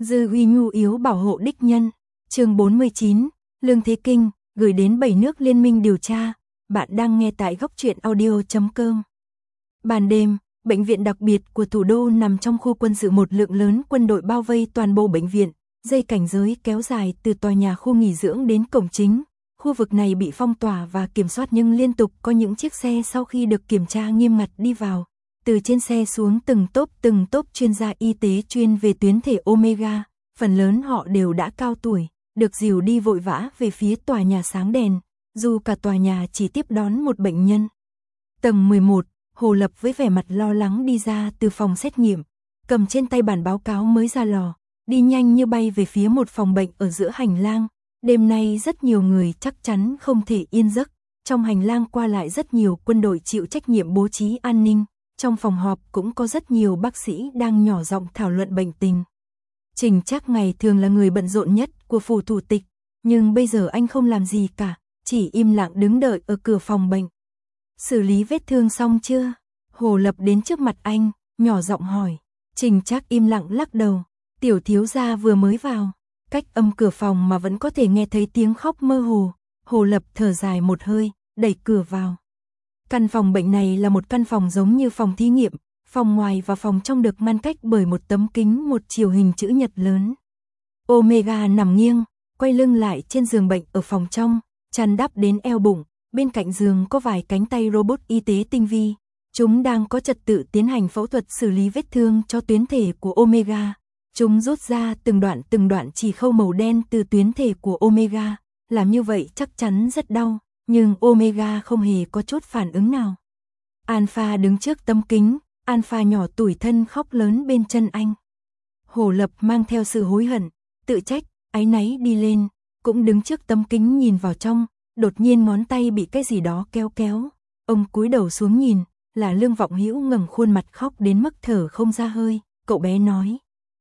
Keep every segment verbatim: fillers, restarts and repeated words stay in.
Dư uy nhu yếu bảo hộ đích nhân. Chương bốn mươi chín, Lương Thế Kinh, gửi đến bảy nước liên minh điều tra. Bạn đang nghe tại góc truyện audio chấm com. Ban đêm, bệnh viện đặc biệt của thủ đô nằm trong khu quân sự, một lượng lớn quân đội bao vây toàn bộ bệnh viện, dây cảnh giới kéo dài từ tòa nhà khu nghỉ dưỡng đến cổng chính. Khu vực này bị phong tỏa và kiểm soát, nhưng liên tục có những chiếc xe sau khi được kiểm tra nghiêm ngặt đi vào. Từ trên xe xuống từng tốp từng tốp chuyên gia y tế chuyên về tuyến thể Omega, phần lớn họ đều đã cao tuổi, được dìu đi vội vã về phía tòa nhà sáng đèn, dù cả tòa nhà chỉ tiếp đón một bệnh nhân. Tầng mười một, Hồ Lập với vẻ mặt lo lắng đi ra từ phòng xét nghiệm, cầm trên tay bản báo cáo mới ra lò, đi nhanh như bay về phía một phòng bệnh ở giữa hành lang. Đêm nay rất nhiều người chắc chắn không thể yên giấc, trong hành lang qua lại rất nhiều quân đội chịu trách nhiệm bố trí an ninh. Trong phòng họp cũng có rất nhiều bác sĩ đang nhỏ giọng thảo luận bệnh tình. Trình Trác ngày thường là người bận rộn nhất của phủ thủ tịch, nhưng bây giờ anh không làm gì cả, chỉ im lặng đứng đợi ở cửa phòng bệnh. Xử lý vết thương xong chưa? Hồ Lập đến trước mặt anh, nhỏ giọng hỏi. Trình Trác im lặng lắc đầu. Tiểu thiếu gia vừa mới vào, cách âm cửa phòng mà vẫn có thể nghe thấy tiếng khóc mơ hồ. Hồ Lập thở dài một hơi, đẩy cửa vào. Căn phòng bệnh này là một căn phòng giống như phòng thí nghiệm, phòng ngoài và phòng trong được ngăn cách bởi một tấm kính một chiều hình chữ nhật lớn. Omega nằm nghiêng, quay lưng lại trên giường bệnh ở phòng trong, chăn đắp đến eo bụng, bên cạnh giường có vài cánh tay robot y tế tinh vi. Chúng đang có trật tự tiến hành phẫu thuật xử lý vết thương cho tuyến thể của Omega. Chúng rút ra từng đoạn từng đoạn chỉ khâu màu đen từ tuyến thể của Omega, làm như vậy chắc chắn rất đau. Nhưng Omega không hề có chút phản ứng nào. Alpha đứng trước tấm kính, Alpha nhỏ tủi thân khóc lớn bên chân anh. Hồ Lập mang theo sự hối hận, tự trách, áy náy đi lên, cũng đứng trước tấm kính nhìn vào trong, đột nhiên ngón tay bị cái gì đó kéo kéo. Ông cúi đầu xuống nhìn, là Lương Vọng Hữu ngẩng khuôn mặt khóc đến mức thở không ra hơi. Cậu bé nói,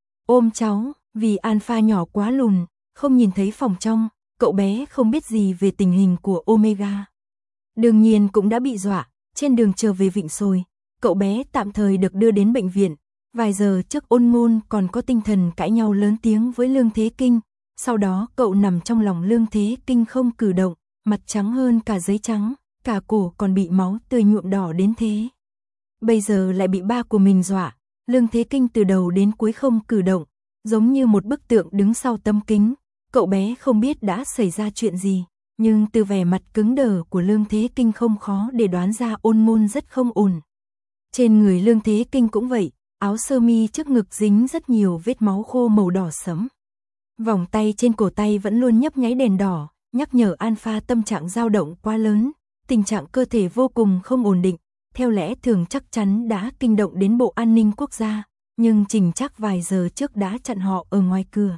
ôm cháu, vì Alpha nhỏ quá lùn, không nhìn thấy phòng trong. Cậu bé không biết gì về tình hình của Omega. Đương nhiên cũng đã bị dọa, trên đường trở về Vịnh Sồi, cậu bé tạm thời được đưa đến bệnh viện. Vài giờ trước Ôn Ngôn còn có tinh thần cãi nhau lớn tiếng với Lương Thế Kinh. Sau đó cậu nằm trong lòng Lương Thế Kinh không cử động, mặt trắng hơn cả giấy trắng, cả cổ còn bị máu tươi nhuộm đỏ đến thế. Bây giờ lại bị ba của mình dọa, Lương Thế Kinh từ đầu đến cuối không cử động, giống như một bức tượng đứng sau tấm kính. Cậu bé không biết đã xảy ra chuyện gì, nhưng từ vẻ mặt cứng đờ của Lương Thế Kinh không khó để đoán ra Ôn Ngôn rất không ổn. Trên người Lương Thế Kinh cũng vậy, áo sơ mi trước ngực dính rất nhiều vết máu khô màu đỏ sẫm. Vòng tay trên cổ tay vẫn luôn nhấp nháy đèn đỏ, nhắc nhở Alpha tâm trạng dao động quá lớn, tình trạng cơ thể vô cùng không ổn định, theo lẽ thường chắc chắn đã kinh động đến Bộ An ninh Quốc gia, nhưng Trình Trác vài giờ trước đã chặn họ ở ngoài cửa.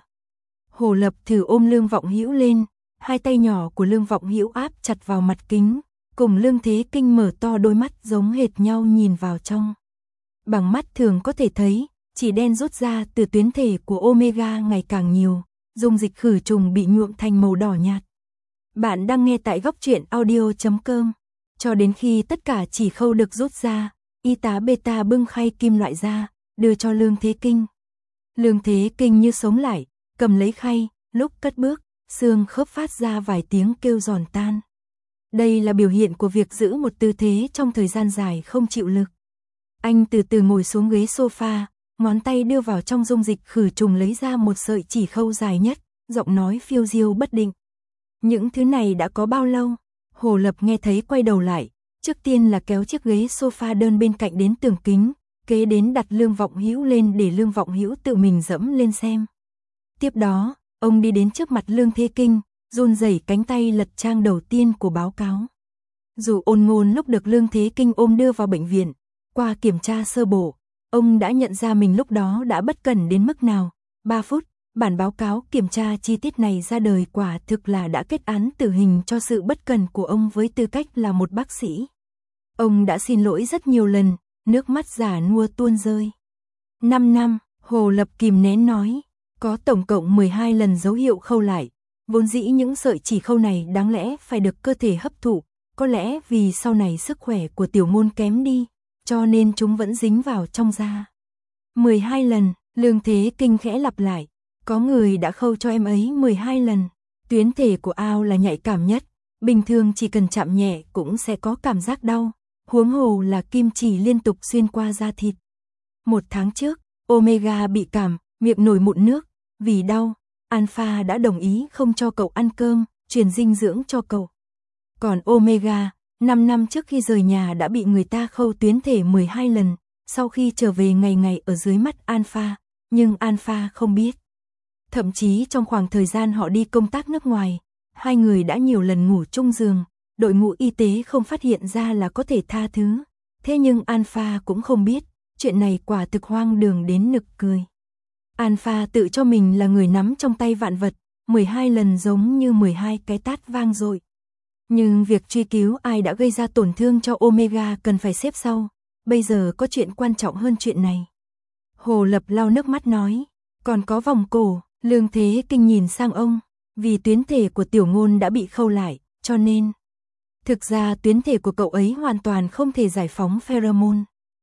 Hồ Lập thử ôm Lương Vọng Hữu lên, hai tay nhỏ của Lương Vọng Hữu áp chặt vào mặt kính, cùng Lương Thế Kinh mở to đôi mắt giống hệt nhau nhìn vào trong. Bằng mắt thường có thể thấy, chỉ đen rút ra từ tuyến thể của Omega ngày càng nhiều, dung dịch khử trùng bị nhuộm thành màu đỏ nhạt. Bạn đang nghe tại góc truyện audio chấm com. Cho đến khi tất cả chỉ khâu được rút ra, y tá Beta bưng khay kim loại ra, đưa cho Lương Thế Kinh. Lương Thế Kinh như sống lại, cầm lấy khay, lúc cất bước, xương khớp phát ra vài tiếng kêu giòn tan. Đây là biểu hiện của việc giữ một tư thế trong thời gian dài không chịu lực. Anh từ từ ngồi xuống ghế sofa, ngón tay đưa vào trong dung dịch khử trùng lấy ra một sợi chỉ khâu dài nhất, giọng nói phiêu diêu bất định. Những thứ này đã có bao lâu? Hồ Lập nghe thấy quay đầu lại, trước tiên là kéo chiếc ghế sofa đơn bên cạnh đến tường kính, kế đến đặt Lương Vọng Hữu lên để Lương Vọng Hữu tự mình dẫm lên xem. Tiếp đó, ông đi đến trước mặt Lương Thế Kinh, run rẩy cánh tay lật trang đầu tiên của báo cáo. Dù Ôn Ngôn lúc được Lương Thế Kinh ôm đưa vào bệnh viện, qua kiểm tra sơ bộ, ông đã nhận ra mình lúc đó đã bất cẩn đến mức nào. ba phút, bản báo cáo kiểm tra chi tiết này ra đời quả thực là đã kết án tử hình cho sự bất cẩn của ông với tư cách là một bác sĩ. Ông đã xin lỗi rất nhiều lần, nước mắt già nua tuôn rơi. năm năm, Hồ Lập kìm nén nói. Có tổng cộng mười hai lần dấu hiệu khâu lại, vốn dĩ những sợi chỉ khâu này đáng lẽ phải được cơ thể hấp thụ, có lẽ vì sau này sức khỏe của Tiểu Ngôn kém đi, cho nên chúng vẫn dính vào trong da. mười hai lần, Lương Thế Kinh khẽ lặp lại, Có người đã khâu cho em ấy mười hai lần. Tuyến thể của ao là nhạy cảm nhất, bình thường chỉ cần chạm nhẹ cũng sẽ có cảm giác đau, huống hồ là kim chỉ liên tục xuyên qua da thịt. Một tháng trước, Omega bị cảm, miệng nổi mụn nước, vì đau, Alpha đã đồng ý không cho cậu ăn cơm, truyền dinh dưỡng cho cậu. Còn Omega, năm năm trước khi rời nhà đã bị người ta khâu tuyến thể mười hai lần, sau khi trở về ngày ngày ở dưới mắt Alpha, nhưng Alpha không biết. Thậm chí trong khoảng thời gian họ đi công tác nước ngoài, hai người đã nhiều lần ngủ chung giường, đội ngũ y tế không phát hiện ra là có thể tha thứ. Thế nhưng Alpha cũng không biết, chuyện này quả thực hoang đường đến nực cười. Alpha tự cho mình là người nắm trong tay vạn vật, mười hai lần giống như mười hai cái tát vang dội. Nhưng việc truy cứu ai đã gây ra tổn thương cho Omega cần phải xếp sau, bây giờ có chuyện quan trọng hơn chuyện này. Hồ Lập lau nước mắt nói, còn có vòng cổ. Lương Thế Kinh nhìn sang ông, vì tuyến thể của Tiểu Ngôn đã bị khâu lại, cho nên thực ra tuyến thể của cậu ấy hoàn toàn không thể giải phóng pheromone.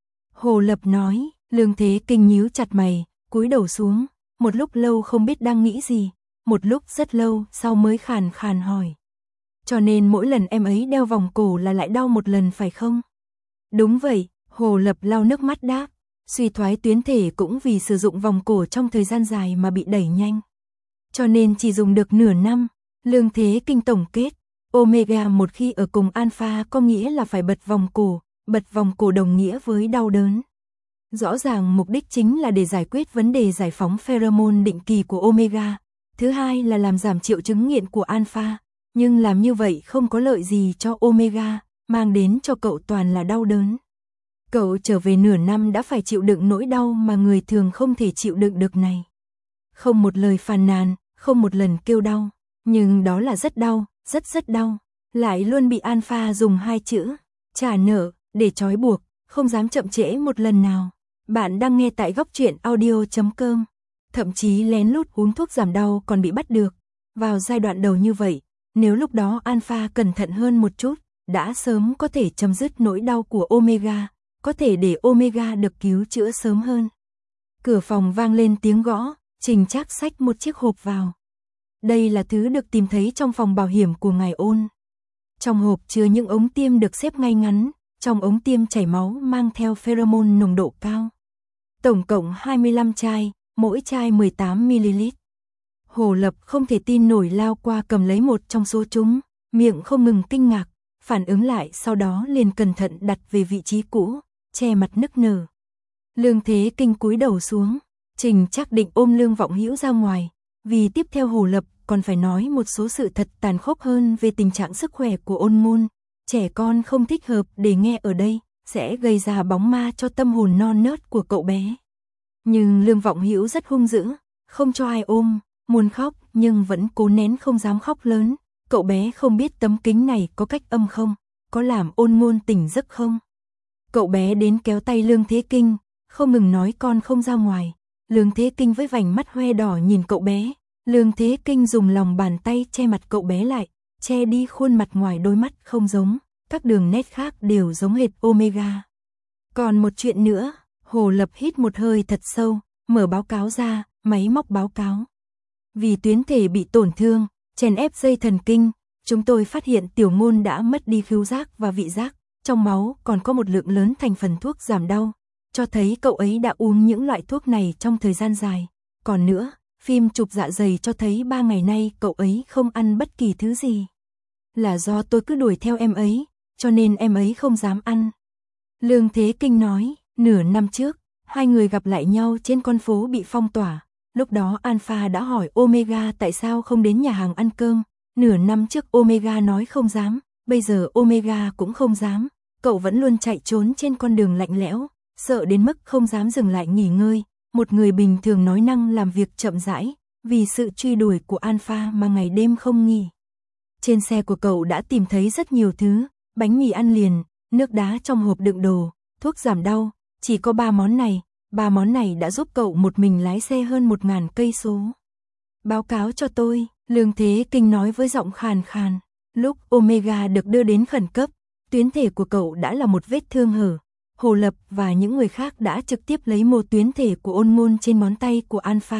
Hồ Lập nói, Lương Thế Kinh nhíu chặt mày, cúi đầu xuống, một lúc lâu không biết đang nghĩ gì, một lúc rất lâu sau mới khàn khàn hỏi. Cho nên mỗi lần em ấy đeo vòng cổ là lại đau một lần phải không? Đúng vậy, Hồ Lập lau nước mắt đáp. Suy thoái tuyến thể cũng vì sử dụng vòng cổ trong thời gian dài mà bị đẩy nhanh. Cho nên chỉ dùng được nửa năm. Lương Thế Kinh tổng kết, Omega một khi ở cùng Alpha có nghĩa là phải bật vòng cổ, bật vòng cổ đồng nghĩa với đau đớn. Rõ ràng mục đích chính là để giải quyết vấn đề giải phóng pheromone định kỳ của Omega. Thứ hai là làm giảm triệu chứng nghiện của Alpha, nhưng làm như vậy không có lợi gì cho Omega, mang đến cho cậu toàn là đau đớn. Cậu trở về nửa năm đã phải chịu đựng nỗi đau mà người thường không thể chịu đựng được này. Không một lời phàn nàn, không một lần kêu đau, nhưng đó là rất đau, rất rất đau. Lại luôn bị Alpha dùng hai chữ, trả nợ, để trói buộc, không dám chậm trễ một lần nào. Bạn đang nghe tại góc truyện audio chấm com. Thậm chí lén lút uống thuốc giảm đau còn bị bắt được. Vào giai đoạn đầu như vậy, nếu lúc đó Alpha cẩn thận hơn một chút, đã sớm có thể chấm dứt nỗi đau của Omega. Có thể để Omega được cứu chữa sớm hơn. Cửa phòng vang lên tiếng gõ, Trình Trác xách một chiếc hộp vào. Đây là thứ được tìm thấy trong phòng bảo hiểm của ngài Ôn. Trong hộp chứa những ống tiêm được xếp ngay ngắn, trong ống tiêm chảy máu mang theo pheromone nồng độ cao. Tổng cộng hai mươi lăm chai, mỗi chai mười tám mi li lít. Hồ Lập không thể tin nổi lao qua cầm lấy một trong số chúng, miệng không ngừng kinh ngạc, phản ứng lại sau đó liền cẩn thận đặt về vị trí cũ. Che mặt nức nở. Lương Thế Kinh cúi đầu xuống, Trình Trác định ôm Lương Vọng Hữu ra ngoài, vì tiếp theo Hồ Lập còn phải nói một số sự thật tàn khốc hơn về tình trạng sức khỏe của Ôn Ngôn, trẻ con không thích hợp để nghe ở đây, sẽ gây ra bóng ma cho tâm hồn non nớt của cậu bé. Nhưng Lương Vọng Hữu rất hung dữ, không cho ai ôm, muốn khóc nhưng vẫn cố nén không dám khóc lớn, cậu bé không biết tấm kính này có cách âm không, có làm Ôn Ngôn tỉnh giấc không. Cậu bé đến kéo tay Lương Thế Kinh, không ngừng nói con không ra ngoài. Lương Thế Kinh với vành mắt hoe đỏ nhìn cậu bé. Lương Thế Kinh dùng lòng bàn tay che mặt cậu bé lại, che đi khuôn mặt ngoài đôi mắt không giống, các đường nét khác đều giống hệt Omega. Còn một chuyện nữa, Hồ Lập hít một hơi thật sâu, mở báo cáo ra, máy móc báo cáo. Vì tuyến thể bị tổn thương, chèn ép dây thần kinh, chúng tôi phát hiện Tiểu Ngôn đã mất đi khứu giác và vị giác. Trong máu còn có một lượng lớn thành phần thuốc giảm đau, cho thấy cậu ấy đã uống những loại thuốc này trong thời gian dài. Còn nữa, phim chụp dạ dày cho thấy ba ngày nay cậu ấy không ăn bất kỳ thứ gì. Là do tôi cứ đuổi theo em ấy, cho nên em ấy không dám ăn. Lương Thế Kinh nói, nửa năm trước, hai người gặp lại nhau trên con phố bị phong tỏa. Lúc đó Alpha đã hỏi Omega tại sao không đến nhà hàng ăn cơm. Nửa năm trước Omega nói không dám. Bây giờ Omega cũng không dám, cậu vẫn luôn chạy trốn trên con đường lạnh lẽo, sợ đến mức không dám dừng lại nghỉ ngơi, một người bình thường nói năng làm việc chậm rãi, vì sự truy đuổi của Alpha mà ngày đêm không nghỉ. Trên xe của cậu đã tìm thấy rất nhiều thứ, bánh mì ăn liền, nước đá trong hộp đựng đồ, thuốc giảm đau, chỉ có ba món này, ba món này đã giúp cậu một mình lái xe hơn một ngàn cây số. Báo cáo cho tôi, Lương Thế Kinh nói với giọng khàn khàn. Lúc Omega được đưa đến khẩn cấp, tuyến thể của cậu đã là một vết thương hở. Hồ Lập và những người khác đã trực tiếp lấy một tuyến thể của Ôn Ngôn trên ngón tay của Alpha,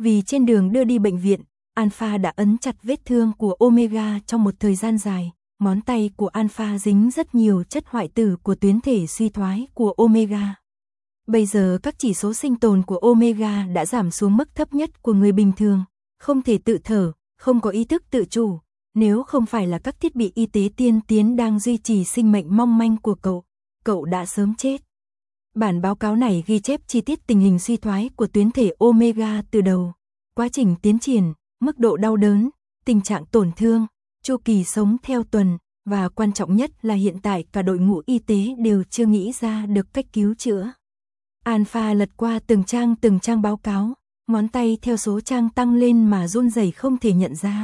Vì trên đường đưa đi bệnh viện, Alpha đã ấn chặt vết thương của Omega trong một thời gian dài. Ngón tay của Alpha dính rất nhiều chất hoại tử của tuyến thể suy thoái của Omega. Bây giờ các chỉ số sinh tồn của Omega đã giảm xuống mức thấp nhất của người bình thường, không thể tự thở, không có ý thức tự chủ. Nếu không phải là các thiết bị y tế tiên tiến đang duy trì sinh mệnh mong manh của cậu, cậu đã sớm chết. Bản báo cáo này ghi chép chi tiết tình hình suy thoái của tuyến thể Omega từ đầu, quá trình tiến triển, mức độ đau đớn, tình trạng tổn thương, chu kỳ sống theo tuần, và quan trọng nhất là hiện tại cả đội ngũ y tế đều chưa nghĩ ra được cách cứu chữa. Alpha lật qua từng trang từng trang báo cáo, ngón tay theo số trang tăng lên mà run rẩy không thể nhận ra.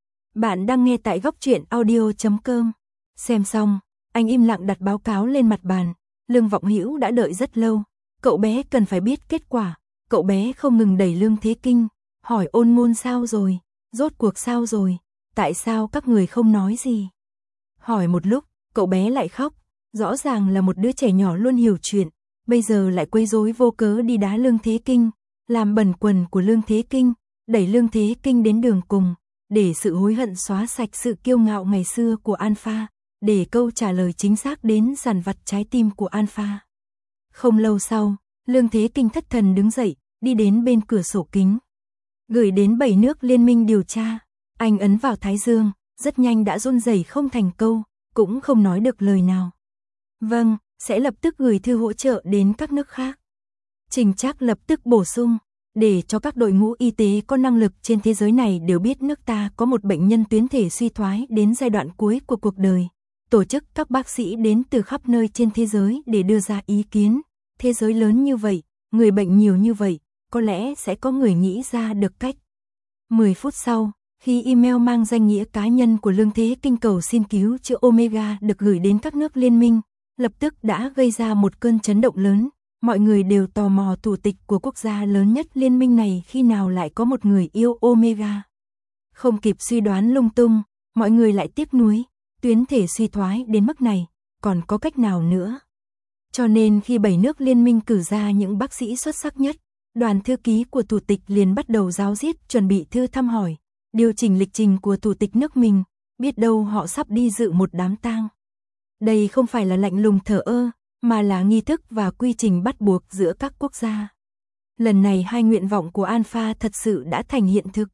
Bạn đang nghe tại góc truyện audio chấm com. Xem xong, anh im lặng đặt báo cáo lên mặt bàn. Lương Vọng Hữu đã đợi rất lâu, cậu bé cần phải biết kết quả. Cậu bé không ngừng đẩy Lương Thế Kinh, hỏi Ôn Ngôn sao rồi, rốt cuộc sao rồi, tại sao các người không nói gì. Hỏi một lúc, cậu bé lại khóc, rõ ràng là một đứa trẻ nhỏ luôn hiểu chuyện, bây giờ lại quấy rối vô cớ đi đá Lương Thế Kinh, làm bẩn quần của Lương Thế Kinh, đẩy Lương Thế Kinh đến đường cùng, để sự hối hận xóa sạch sự kiêu ngạo ngày xưa của Alpha, để câu trả lời chính xác đến dằn vặt trái tim của Alpha. Không lâu sau, Lương Thế Kinh thất thần đứng dậy, đi đến bên cửa sổ kính. Gửi đến bảy nước liên minh điều tra, anh ấn vào thái dương, rất nhanh đã run rẩy không thành câu, cũng không nói được lời nào. Vâng, sẽ lập tức gửi thư hỗ trợ đến các nước khác. Trình Trác lập tức bổ sung, để cho các đội ngũ y tế có năng lực trên thế giới này đều biết nước ta có một bệnh nhân tuyến thể suy thoái đến giai đoạn cuối của cuộc đời. Tổ chức các bác sĩ đến từ khắp nơi trên thế giới để đưa ra ý kiến. Thế giới lớn như vậy, người bệnh nhiều như vậy, có lẽ sẽ có người nghĩ ra được cách. mười phút sau, khi email mang danh nghĩa cá nhân của Lương Thế Kinh cầu xin cứu chữa Omega được gửi đến các nước liên minh, lập tức đã gây ra một cơn chấn động lớn. Mọi người đều tò mò thủ tịch của quốc gia lớn nhất liên minh này khi nào lại có một người yêu Omega. Không kịp suy đoán lung tung, mọi người lại tiếc nuối, tuyến thể suy thoái đến mức này, còn có cách nào nữa. Cho nên khi bảy nước liên minh cử ra những bác sĩ xuất sắc nhất, đoàn thư ký của thủ tịch liền bắt đầu ráo riết chuẩn bị thư thăm hỏi, điều chỉnh lịch trình của thủ tịch nước mình, biết đâu họ sắp đi dự một đám tang. Đây không phải là lạnh lùng thờ ơ, mà là nghi thức và quy trình bắt buộc giữa các quốc gia. Lần này hai nguyện vọng của Alpha thật sự đã thành hiện thực.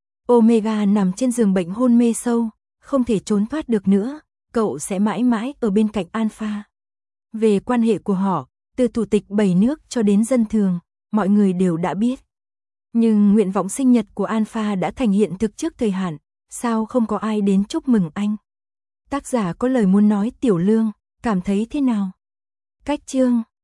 Omega nằm trên giường bệnh hôn mê sâu, không thể trốn thoát được nữa, cậu sẽ mãi mãi ở bên cạnh Alpha. Về quan hệ của họ, từ thủ tịch bảy nước cho đến dân thường, mọi người đều đã biết. Nhưng nguyện vọng sinh nhật của Alpha đã thành hiện thực trước thời hạn, sao không có ai đến chúc mừng anh? Tác giả có lời muốn nói Tiểu Lương, cảm thấy thế nào? Cách chương